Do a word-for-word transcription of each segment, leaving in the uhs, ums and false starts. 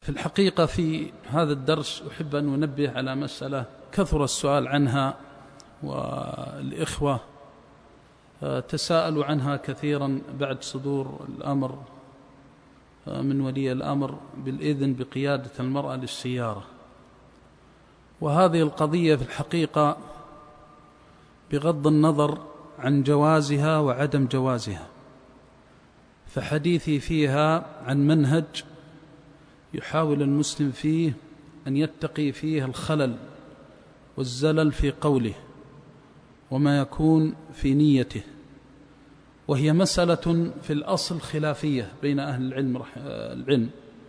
في الحقيقة في هذا الدرس أحب أن أنبه على مسألة كثر السؤال عنها، والإخوة تساءلوا عنها كثيرا بعد صدور الأمر من ولي الأمر بالإذن بقيادة المرأة للسيارة. وهذه القضية في الحقيقة بغض النظر عن جوازها وعدم جوازها، فحديثي فيها عن منهج يحاول المسلم فيه أن يتقي فيه الخلل والزلل في قوله وما يكون في نيته، وهي مسألة في الأصل خلافية بين أهل العلم العلم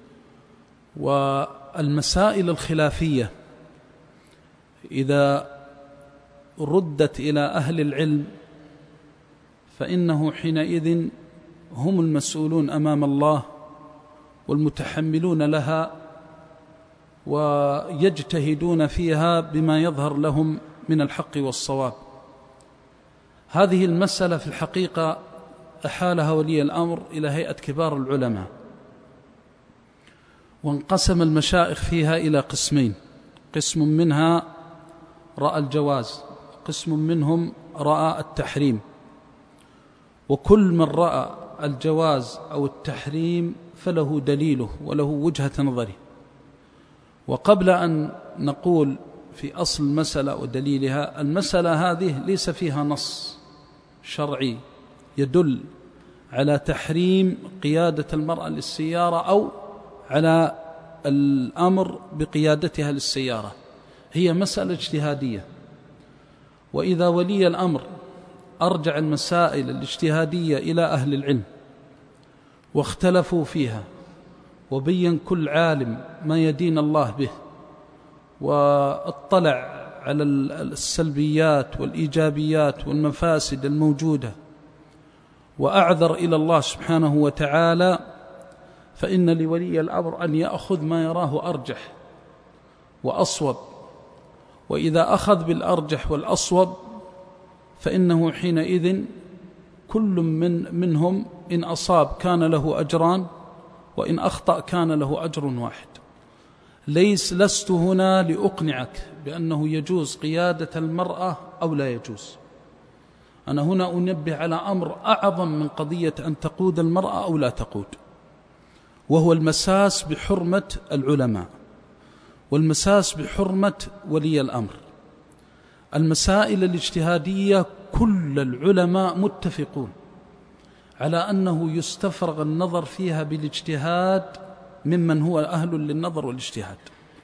والمسائل الخلافية إذا ردت إلى أهل العلم فإنه حينئذ هم المسؤولون أمام الله والمتحملون لها، ويجتهدون فيها بما يظهر لهم من الحق والصواب. هذه المسألة في الحقيقة أحالها ولي الأمر إلى هيئة كبار العلماء، وانقسم المشائخ فيها إلى قسمين: قسم منها رأى الجواز، قسم منهم رأى التحريم. وكل من رأى الجواز أو التحريم فله دليله وله وجهة نظره. وقبل أن نقول في أصل المسألة ودليلها، المسألة هذه ليس فيها نص شرعي يدل على تحريم قيادة المرأة للسيارة أو على الأمر بقيادتها للسيارة، هي مسألة اجتهادية. وإذا ولي الأمر أرجع المسائل الاجتهادية إلى أهل العلم واختلفوا فيها، وبين كل عالم ما يدين الله به، واطلع على السلبيات والإيجابيات والمفاسد الموجودة، وأعذر إلى الله سبحانه وتعالى، فإن لولي الأمر أن يأخذ ما يراه أرجح وأصوب. وإذا أخذ بالأرجح والأصوب فإنه حينئذ كل من منهم إن أصاب كان له أجران، وإن أخطأ كان له أجر واحد. ليس لست هنا لأقنعك بأنه يجوز قيادة المرأة أو لا يجوز، أنا هنا أنبه على أمر أعظم من قضية أن تقود المرأة أو لا تقود، وهو المساس بحرمة العلماء والمساس بحرمة ولي الأمر. المسائل الاجتهادية كل العلماء متفقون على أنه يستفرغ النظر فيها بالاجتهاد ممن هو أهل للنظر والاجتهاد،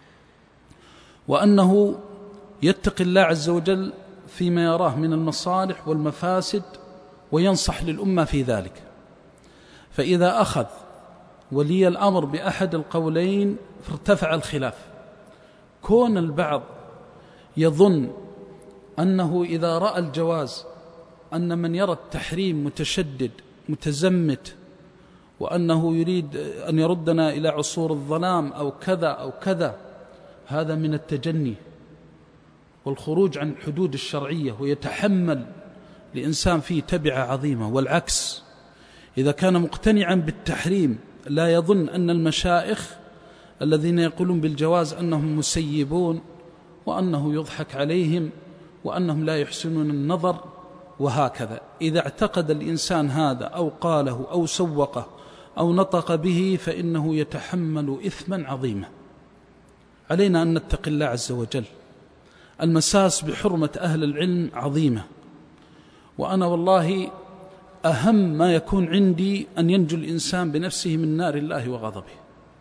وأنه يتقي الله عز وجل فيما يراه من المصالح والمفاسد وينصح للأمة في ذلك. فإذا أخذ ولي الأمر بأحد القولين فارتفع الخلاف. كون البعض يظن أنه إذا رأى الجواز أن من يرى التحريم متشدد متزمت، وأنه يريد أن يردنا إلى عصور الظلام أو كذا أو كذا، هذا من التجني والخروج عن الحدود الشرعية، ويتحمل لإنسان فيه تبعة عظيمة. والعكس، إذا كان مقتنعا بالتحريم لا يظن أن المشائخ الذين يقولون بالجواز أنهم مسيبون، وأنه يضحك عليهم، وأنهم لا يحسنون النظر، وهكذا. إذا اعتقد الإنسان هذا أو قاله أو سوقه أو نطق به فإنه يتحمل إثما عظيما. علينا أن نتقي الله عز وجل. المساس بحرمة أهل العلم عظيمة، وأنا والله أهم ما يكون عندي أن ينجو الإنسان بنفسه من نار الله وغضبه.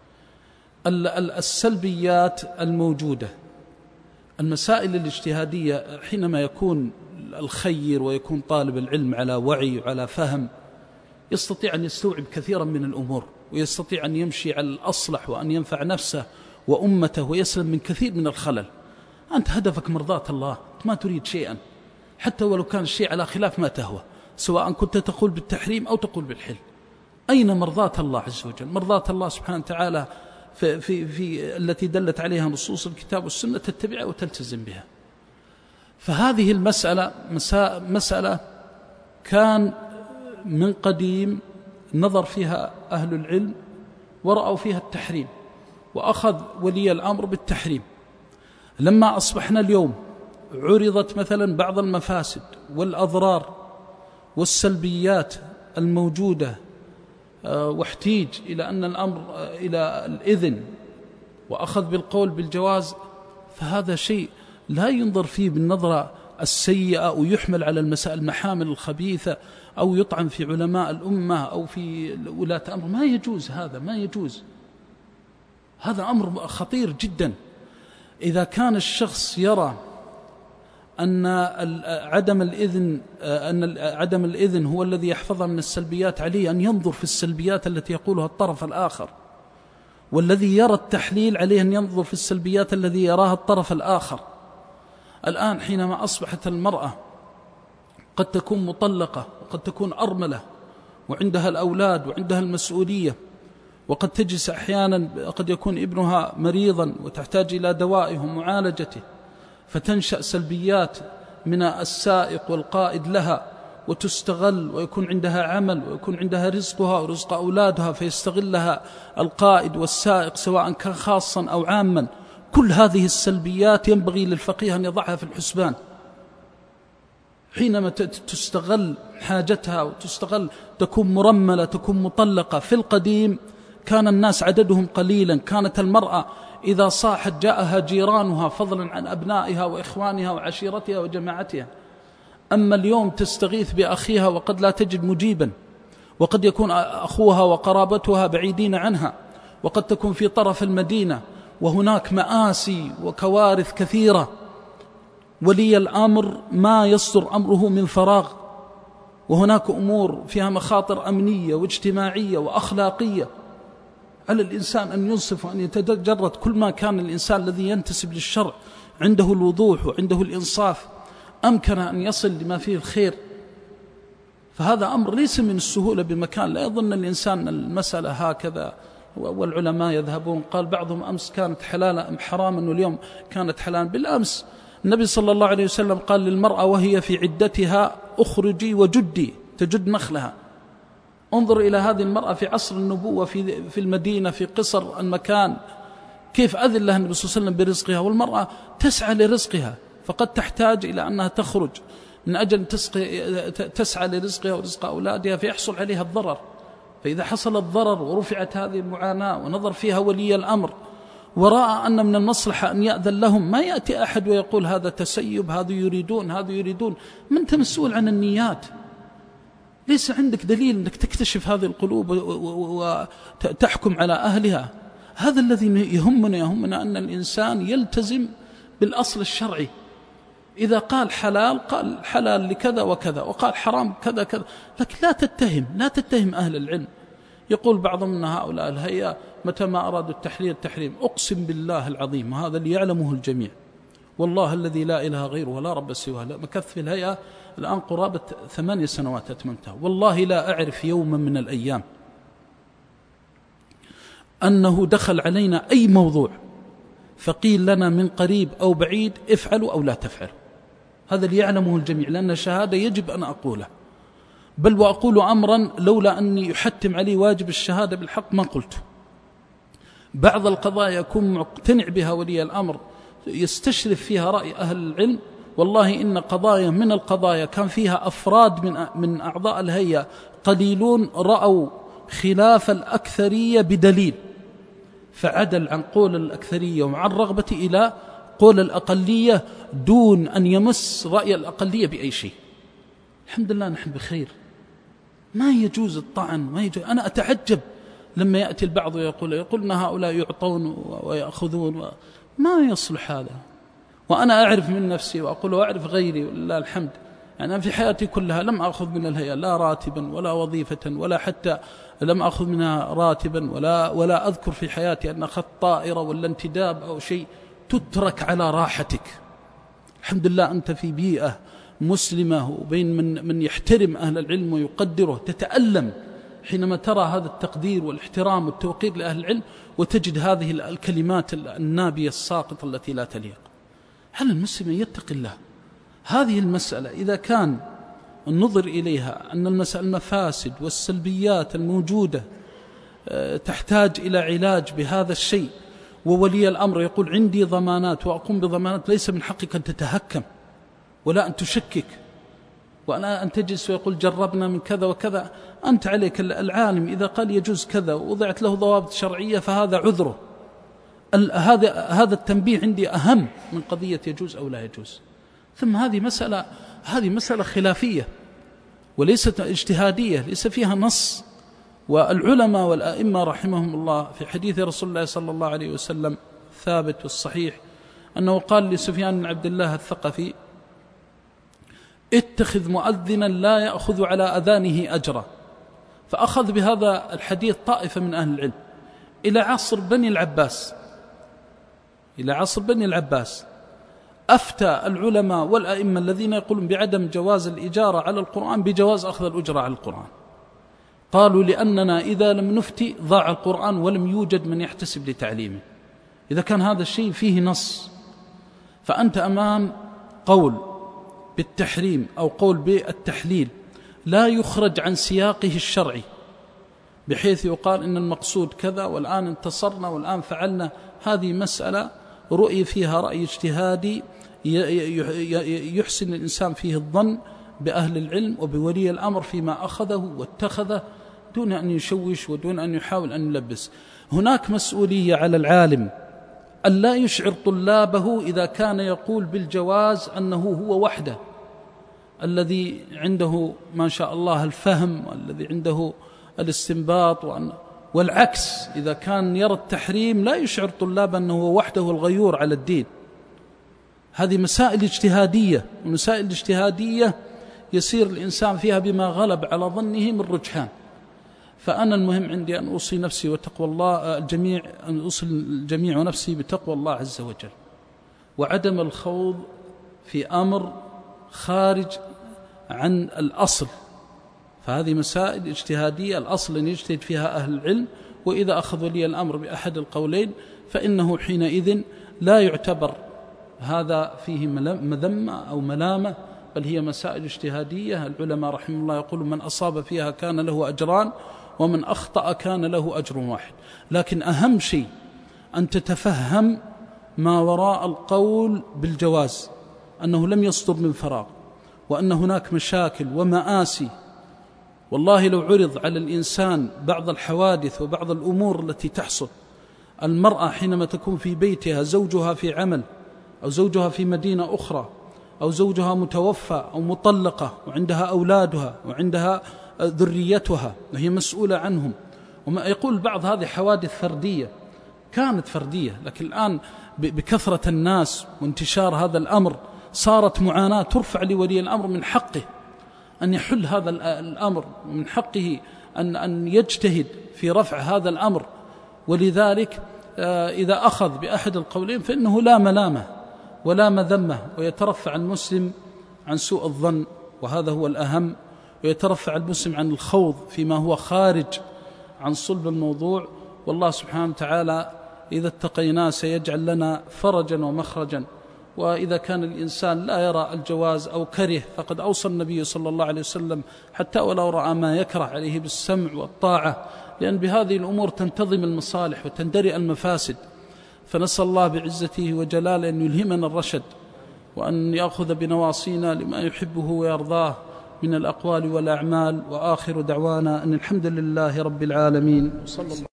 السلبيات الموجودة، المسائل الاجتهادية، حينما يكون الخير ويكون طالب العلم على وعي وعلى فهم يستطيع أن يستوعب كثيرا من الأمور، ويستطيع أن يمشي على الأصلح وأن ينفع نفسه وأمته ويسلم من كثير من الخلل. أنت هدفك مرضاة الله، ما تريد شيئا، حتى ولو كان الشيء على خلاف ما تهوى، سواء كنت تقول بالتحريم أو تقول بالحل. أين مرضاة الله عز وجل؟ مرضاة الله سبحانه وتعالى في, في, في التي دلت عليها نصوص الكتاب والسنة تتبعها وتلتزم بها. فهذه المسألة مسألة كان من قديم نظر فيها أهل العلم ورأوا فيها التحريم، وأخذ ولي الأمر بالتحريم. لما أصبحنا اليوم عرضت مثلا بعض المفاسد والأضرار والسلبيات الموجودة واحتيج إلى أن الأمر إلى الإذن وأخذ بالقول بالجواز، فهذا شيء لا ينظر فيه بالنظرة السيئة أو يحمل على المسائل المحامل الخبيثة أو يطعن في علماء الأمة أو في ولاة أمر. ما يجوز، هذا ما يجوز، هذا أمر خطير جدا. إذا كان الشخص يرى أن عدم الإذن أن عدم الإذن هو الذي يحفظها من السلبيات، عليه أن ينظر في السلبيات التي يقولها الطرف الآخر، والذي يرى التحليل عليه أن ينظر في السلبيات الذي يراها الطرف الآخر. الآن حينما أصبحت المرأة قد تكون مطلقة وقد تكون أرملة وعندها الأولاد وعندها المسؤولية، وقد تجلس أحيانا قد يكون ابنها مريضا وتحتاج إلى دوائه ومعالجته، فتنشأ سلبيات من السائق والقائد لها وتستغل، ويكون عندها عمل ويكون عندها رزقها ورزق أولادها فيستغلها القائد والسائق سواء كان خاصا أو عاما. كل هذه السلبيات ينبغي للفقيه أن يضعها في الحسبان حينما تستغل حاجتها وتستغل، تكون مرملة تكون مطلقة. في القديم كان الناس عددهم قليلا، كانت المرأة إذا صاحت جاءها جيرانها فضلا عن أبنائها وإخوانها وعشيرتها وجماعتها. أما اليوم تستغيث بأخيها وقد لا تجد مجيبا، وقد يكون أخوها وقرابتها بعيدين عنها، وقد تكون في طرف المدينة، وهناك مآسي وكوارث كثيرة. ولي الأمر ما يصدر أمره من فراغ، وهناك أمور فيها مخاطر أمنية واجتماعية وأخلاقية. على الإنسان أن ينصف وأن يتجرد. كل ما كان الإنسان الذي ينتسب للشرع عنده الوضوح وعنده الإنصاف أمكن أن يصل لما فيه الخير. فهذا أمر ليس من السهولة بمكان. لا يظن الإنسان المسألة هكذا، والعلماء يذهبون. قال بعضهم أمس كانت حلالا حراما واليوم كانت حلالا. بالأمس النبي صلى الله عليه وسلم قال للمرأة وهي في عدتها اخرجي وجدي، تجد نخلها. انظر إلى هذه المرأة في عصر النبوة في في المدينة في قصر المكان، كيف أذن لها النبي صلى الله عليه وسلم برزقها. والمرأة تسعى لرزقها، فقد تحتاج إلى أنها تخرج من أجل تسعى لرزقها ورزق أولادها، فيحصل عليها الضرر. فإذا حصل الضرر ورفعت هذه المعاناة ونظر فيها ولي الأمر ورأى أن من المصلحة أن يأذن لهم، ما يأتي أحد ويقول هذا تسيب، هذا يريدون هذا يريدون. من أنت مسؤول عن النيات؟ ليس عندك دليل أنك تكتشف هذه القلوب وتحكم على أهلها. هذا الذي يهمنا يهمنا أن الإنسان يلتزم بالأصل الشرعي. إذا قال حلال قال حلال لكذا وكذا، وقال حرام كذا كذا، لكن لا تتهم لا تتهم أهل العلم. يقول بعضهم من هؤلاء الهيئة متى ما أرادوا التحليل التحريم. أقسم بالله العظيم وهذا اللي يعلمه الجميع، والله الذي لا إله غيره ولا رب سواه، مكث في الهيئة الآن قرابة ثمانية سنوات أتممتها، والله لا أعرف يوما من الأيام أنه دخل علينا أي موضوع فقيل لنا من قريب أو بعيد افعلوا أو لا تفعلوا. هذا اللي يعلمه الجميع، لأن الشهادة يجب أن أقوله، بل وأقول أمرا لولا أني يحتم علي واجب الشهادة بالحق ما قلته. بعض القضايا يكون مقتنع بها ولي الأمر يستشرف فيها رأي أهل العلم. والله إن قضايا من القضايا كان فيها أفراد من من أعضاء الهيئة قليلون رأوا خلاف الأكثرية بدليل، فعدل عن قول الأكثرية وعن رغبة إلى قول الأقلية دون أن يمس رأي الأقلية بأي شيء. الحمد لله نحن بخير. ما يجوز الطعن، ما يجوز. أنا أتعجب لما يأتي البعض ويقول يقول أن هؤلاء يعطون ويأخذون و... ما يصلح هذا. وأنا أعرف من نفسي وأقول وأعرف غيري ولله الحمد. يعني أنا في حياتي كلها لم أخذ من الهيئة لا راتبا ولا وظيفة، ولا حتى لم أخذ منها راتبا، ولا ولا أذكر في حياتي أن أخذت طائرة ولا انتداب أو شيء. تترك على راحتك. الحمد لله أنت في بيئة مسلمة وبين من من يحترم أهل العلم ويقدره. تتألم حينما ترى هذا التقدير والاحترام والتوقير لأهل العلم، وتجد هذه الكلمات النابية الساقطة التي لا تليق. هل المسلم يتقي الله؟ هذه المسألة إذا كان النظر إليها أن المسألة المفاسد والسلبيات الموجودة تحتاج إلى علاج بهذا الشيء، وولي الأمر يقول عندي ضمانات وأقوم بضمانات، ليس من حقك أن تتهكم ولا أن تشكك وأنا أن تجلس ويقول جربنا من كذا وكذا. أنت عليك العالم إذا قال يجوز كذا ووضعت له ضوابط شرعية فهذا عذره. هذا هذا التنبيه عندي أهم من قضية يجوز أو لا يجوز. ثم هذه مسألة هذه مسألة خلافية وليست اجتهادية، ليس فيها نص. والعلماء والأئمة رحمهم الله في حديث رسول الله صلى الله عليه وسلم ثابت والصحيح أنه قال لسفيان بن عبد الله الثقفي: اتخذ مؤذنا لا يأخذ على أذانه أجرا. فأخذ بهذا الحديث طائفة من أهل العلم إلى عصر بني العباس إلى عصر بني العباس أفتى العلماء والأئمة الذين يقولون بعدم جواز الإجارة على القرآن بجواز أخذ الأجرة على القرآن. قالوا لأننا إذا لم نفتي ضاع القرآن ولم يوجد من يحتسب لتعليمه. إذا كان هذا الشيء فيه نص فأنت أمام قول بالتحريم أو قول بالتحليل لا يخرج عن سياقه الشرعي، بحيث يقال إن المقصود كذا والآن انتصرنا والآن فعلنا. هذه مسألة رؤي فيها رأي اجتهادي يحسن الإنسان فيه الظن بأهل العلم وبولي الأمر فيما أخذه واتخذه دون أن يشوش ودون أن يحاول أن يلبس. هناك مسؤولية على العالم أن لا يشعر طلابه إذا كان يقول بالجواز أنه هو وحده الذي عنده ما شاء الله الفهم والذي عنده الاستنباط، والعكس إذا كان يرى التحريم لا يشعر طلاب أنه هو وحده الغيور على الدين. هذه مسائل اجتهادية، ومسائل اجتهادية يسير الإنسان فيها بما غلب على ظنه من رجحان. فأنا المهم عندي أن أوصي نفسي وتقوى الله الجميع أن أوصي الجميع ونفسي بتقوى الله عز وجل، وعدم الخوض في أمر خارج عن الأصل. فهذه مسائل اجتهادية الأصل أن يجتهد فيها أهل العلم، وإذا أخذ ولي الأمر بأحد القولين فإنه حينئذ لا يعتبر هذا فيه مذمة أو ملامة، بل هي مسائل اجتهادية. العلماء رحمه الله يقول من أصاب فيها كان له أجران ومن أخطأ كان له أجر واحد. لكن أهم شيء أن تتفهم ما وراء القول بالجواز، أنه لم يصدر من فراغ، وأن هناك مشاكل ومآسي. والله لو عرض على الإنسان بعض الحوادث وبعض الأمور التي تحصل، المرأة حينما تكون في بيتها زوجها في عمل أو زوجها في مدينة أخرى أو زوجها متوفى أو مطلقة وعندها أولادها وعندها ذريتها وهي مسؤولة عنهم. وما يقول بعض هذه حوادث فردية كانت فردية، لكن الآن بكثرة الناس وانتشار هذا الأمر صارت معاناة ترفع لولي الأمر من حقه أن يحل هذا الأمر، من حقه أن أن يجتهد في رفع هذا الأمر. ولذلك إذا أخذ بأحد القولين فإنه لا ملامة ولا مذمة، ويترفع المسلم عن سوء الظن، وهذا هو الأهم، ويترفع المسلم عن الخوض فيما هو خارج عن صلب الموضوع. والله سبحانه وتعالى إذا اتقيناه سيجعل لنا فرجا ومخرجا. وإذا كان الإنسان لا يرى الجواز أو كره فقد أوصى النبي صلى الله عليه وسلم حتى ولو رأى ما يكره عليه بالسمع والطاعة، لأن بهذه الأمور تنتظم المصالح وتندرئ المفاسد. فنسأل الله بعزته وجلاله أن يلهمنا الرشد، وأن يأخذ بنواصينا لما يحبه ويرضاه من الأقوال والأعمال. وآخر دعوانا أن الحمد لله رب العالمين. صلى الله